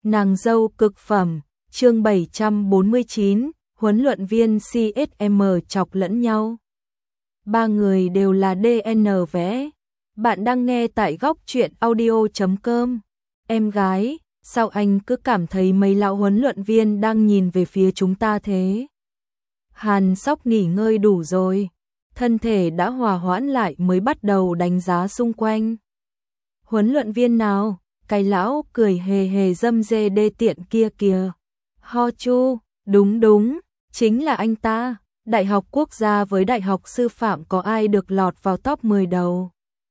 Nàng dâu cực phẩm, chương 749, huấn luyện viên CSM chọc lẫn nhau. Ba người đều là DN vẽ. Bạn đang nghe tại góc truyện audio.com. Em gái, sao anh cứ cảm thấy mấy lão huấn luyện viên đang nhìn về phía chúng ta thế? Hàn Sóc nghỉ ngơi đủ rồi, thân thể đã hòa hoãn lại mới bắt đầu đánh giá xung quanh. Huấn luyện viên nào? Cái lão cười hề hề dâm dê đê tiện kia kìa. Ho Chu, đúng, chính là anh ta. Đại học quốc gia với đại học sư phạm có ai được lọt vào top 10 đầu.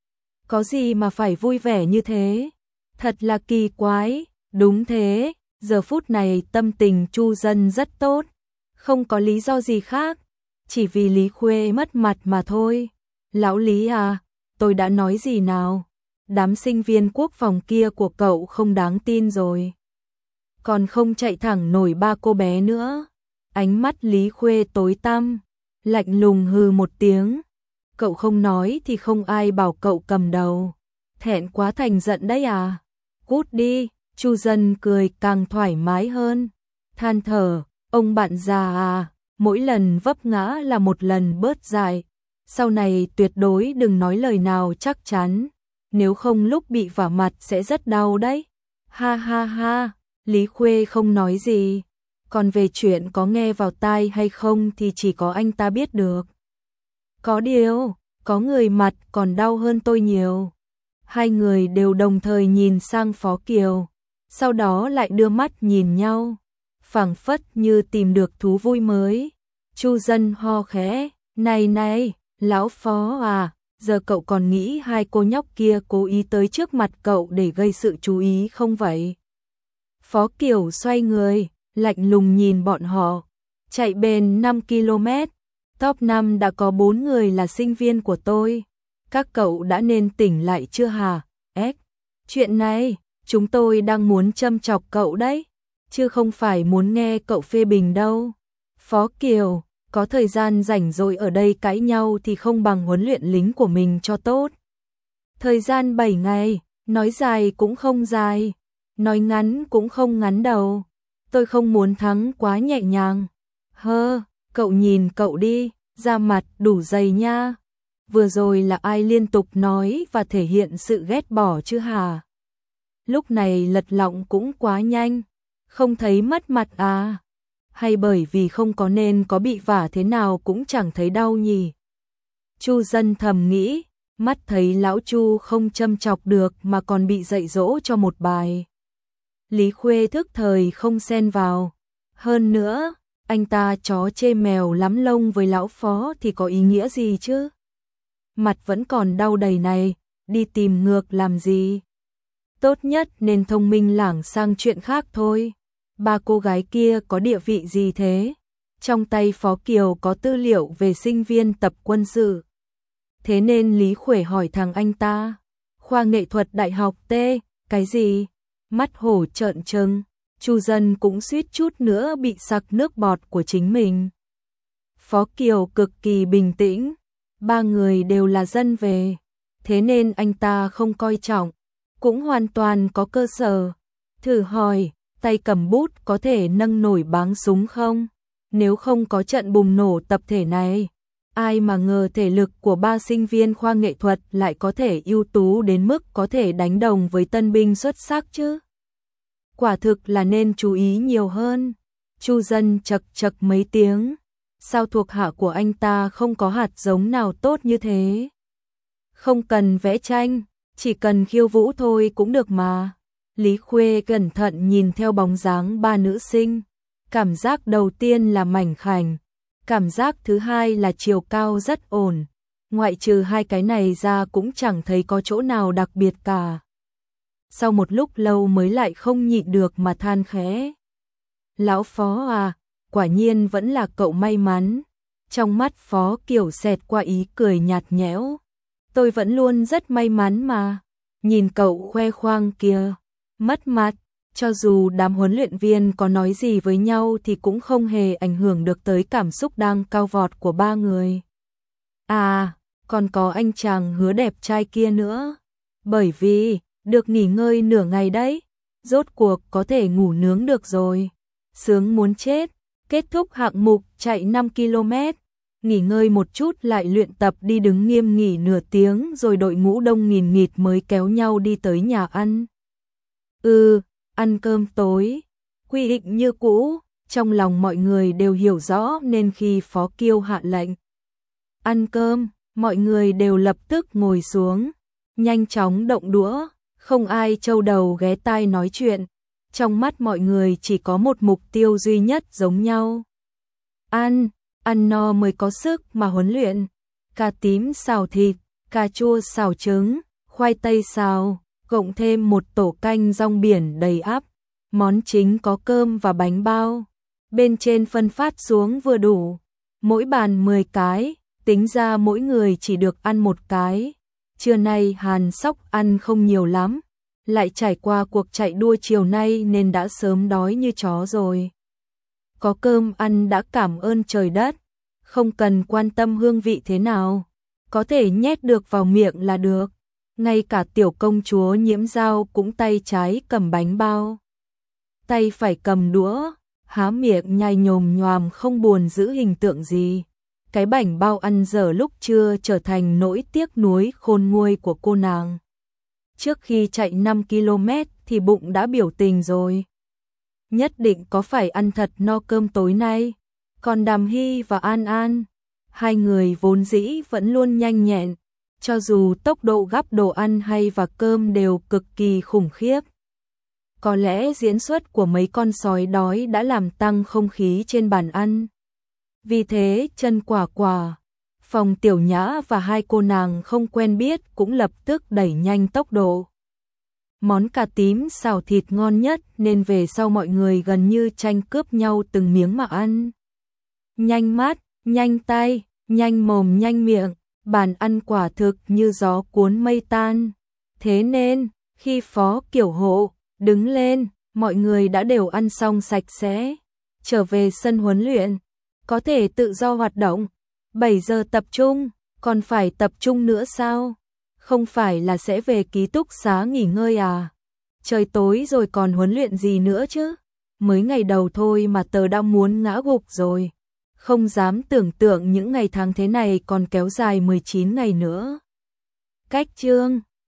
Có gì mà phải vui vẻ như thế? Thật là kỳ quái. Đúng thế, giờ phút này tâm tình Chu Dân rất tốt. Không có lý do gì khác, chỉ vì Lý Khuê mất mặt mà thôi. Lão Lý à, tôi đã nói gì nào? Đám sinh viên quốc phòng kia của cậu không đáng tin rồi. Còn không chạy thẳng nổi ba cô bé nữa. Ánh mắt Lý Khuê tối tăm, lạnh lùng hừ một tiếng. Cậu không nói thì không ai bảo cậu cầm đầu. Thẹn quá thành giận đấy à? Cút đi, Chu Dân cười càng thoải mái hơn. Than thở, ông bạn già à, mỗi lần vấp ngã là một lần bớt dài. Sau này tuyệt đối đừng nói lời nào chắc chắn. Nếu không lúc bị vả mặt sẽ rất đau đấy. Ha ha ha, Lý Khuê không nói gì. Còn về chuyện có nghe vào tai hay không thì chỉ có anh ta biết được. Có điều, có người mặt còn đau hơn tôi nhiều. Hai người đều đồng thời nhìn sang Phó Kiều, sau đó lại đưa mắt nhìn nhau, phảng phất như tìm được thú vui mới. Chu Dân ho khẽ, này, lão Phó à, giờ cậu còn nghĩ hai cô nhóc kia cố ý tới trước mặt cậu để gây sự chú ý không vậy? Phó Kiều xoay người, lạnh lùng nhìn bọn họ. Chạy bền 5 km, top 5 đã có 4 người là sinh viên của tôi. Các cậu đã nên tỉnh lại chưa hả? Chuyện này, chúng tôi đang muốn châm chọc cậu đấy, chứ không phải muốn nghe cậu phê bình đâu. Phó Kiều, có thời gian rảnh rỗi ở đây cãi nhau thì không bằng huấn luyện lính của mình cho tốt. Thời gian 7 ngày, nói dài cũng không dài, nói ngắn cũng không ngắn đâu. Tôi không muốn thắng quá nhẹ nhàng. Cậu nhìn cậu đi, da mặt đủ dày nha. Vừa rồi là ai liên tục nói và thể hiện sự ghét bỏ chứ hả? Lúc này lật lọng cũng quá nhanh, không thấy mất mặt à? Hay bởi vì không có nên có bị vả thế nào cũng chẳng thấy đau nhỉ? Chu Dân thầm nghĩ, mắt thấy lão Chu không châm chọc được mà còn bị dạy dỗ cho một bài. Lý Khuê thức thời không xen vào. Hơn nữa, anh ta chó chê mèo lắm lông với lão Phó thì có ý nghĩa gì chứ? Mặt vẫn còn đau đầy này, đi tìm ngược làm gì? Tốt nhất nên thông minh lảng sang chuyện khác thôi. Ba cô gái kia có địa vị gì thế? Trong tay Phó Kiều có tư liệu về sinh viên tập quân sự. Thế nên Lý Khuê hỏi thằng anh ta, khoa nghệ thuật đại học T, cái gì? Mắt hổ trợn trừng, Chu Dân cũng suýt chút nữa bị sặc nước bọt của chính mình. Phó Kiều cực kỳ bình tĩnh, ba người đều là dân về, thế nên anh ta không coi trọng, cũng hoàn toàn có cơ sở. Thử hỏi, tay cầm bút có thể nâng nổi báng súng không? Nếu không có trận bùng nổ tập thể này, ai mà ngờ thể lực của ba sinh viên khoa nghệ thuật lại có thể ưu tú đến mức có thể đánh đồng với tân binh xuất sắc chứ? Quả thực là nên chú ý nhiều hơn. Chu Dân chật mấy tiếng. Sao thuộc hạ của anh ta không có hạt giống nào tốt như thế? Không cần vẽ tranh, chỉ cần khiêu vũ thôi cũng được mà. Lý Khuê cẩn thận nhìn theo bóng dáng ba nữ sinh. Cảm giác đầu tiên là mảnh khảnh, cảm giác thứ hai là chiều cao rất ổn. Ngoại trừ hai cái này ra cũng chẳng thấy có chỗ nào đặc biệt cả. Sau một lúc lâu mới lại không nhịn được mà than khẽ. Lão Phó à, quả nhiên vẫn là cậu may mắn. Trong mắt Phó Kiều xẹt qua ý cười nhạt nhẽo. Tôi vẫn luôn rất may mắn mà. Nhìn cậu khoe khoang kìa, mất mặt. Cho dù đám huấn luyện viên có nói gì với nhau thì cũng không hề ảnh hưởng được tới cảm xúc đang cao vọt của ba người. À, còn có anh chàng hứa đẹp trai kia nữa. Bởi vì được nghỉ ngơi nửa ngày đấy, rốt cuộc có thể ngủ nướng được rồi. Sướng muốn chết, kết thúc hạng mục chạy 5 km, nghỉ ngơi một chút lại luyện tập đi đứng nghiêm nghỉ nửa tiếng rồi đội ngũ đông nghìn nghịt mới kéo nhau đi tới nhà ăn. Ăn cơm tối, quy định như cũ, trong lòng mọi người đều hiểu rõ nên khi Phó Kiêu hạ lệnh ăn cơm, mọi người đều lập tức ngồi xuống, nhanh chóng động đũa, không ai trâu đầu ghé tai nói chuyện. Trong mắt mọi người chỉ có một mục tiêu duy nhất giống nhau. Ăn no mới có sức mà huấn luyện. Cà tím xào thịt, cà chua xào trứng, khoai tây xào, cộng thêm một tổ canh rong biển đầy ắp. Món chính có cơm và bánh bao. Bên trên phân phát xuống vừa đủ. Mỗi bàn 10 cái, tính ra mỗi người chỉ được ăn một cái. Trưa nay Hàn Sóc ăn không nhiều lắm, lại trải qua cuộc chạy đua chiều nay nên đã sớm đói như chó rồi. Có cơm ăn đã cảm ơn trời đất, không cần quan tâm hương vị thế nào, có thể nhét được vào miệng là được. Ngay cả tiểu công chúa Nhiễm Dao cũng tay trái cầm bánh bao, tay phải cầm đũa, há miệng nhai nhồm nhoàm không buồn giữ hình tượng gì. Cái bánh bao ăn dở lúc trưa trở thành nỗi tiếc nuối khôn nguôi của cô nàng. Trước khi chạy 5 km thì bụng đã biểu tình rồi. Nhất định có phải ăn thật no cơm tối nay. Còn Đàm Hy và An An, hai người vốn dĩ vẫn luôn nhanh nhẹn, cho dù tốc độ gắp đồ ăn hay và cơm đều cực kỳ khủng khiếp. Có lẽ diễn xuất của mấy con sói đói đã làm tăng không khí trên bàn ăn. Vì thế Chân Quả Quả, Phòng Tiểu Nhã và hai cô nàng không quen biết cũng lập tức đẩy nhanh tốc độ. Món cà tím xào thịt ngon nhất nên về sau mọi người gần như tranh cướp nhau từng miếng mà ăn. Nhanh mắt, nhanh tay, nhanh mồm nhanh miệng, bàn ăn quả thực như gió cuốn mây tan. Thế nên, khi Phó Kiểu Hộ đứng lên, mọi người đã đều ăn xong sạch sẽ. Trở về sân huấn luyện, có thể tự do hoạt động. 7 giờ tập trung, còn phải tập trung nữa sao? Không phải là sẽ về ký túc xá nghỉ ngơi à? Trời tối rồi còn huấn luyện gì nữa chứ? Mới ngày đầu thôi mà tớ đã muốn ngã gục rồi. Không dám tưởng tượng những ngày tháng thế này còn kéo dài 19 ngày nữa. Cách chương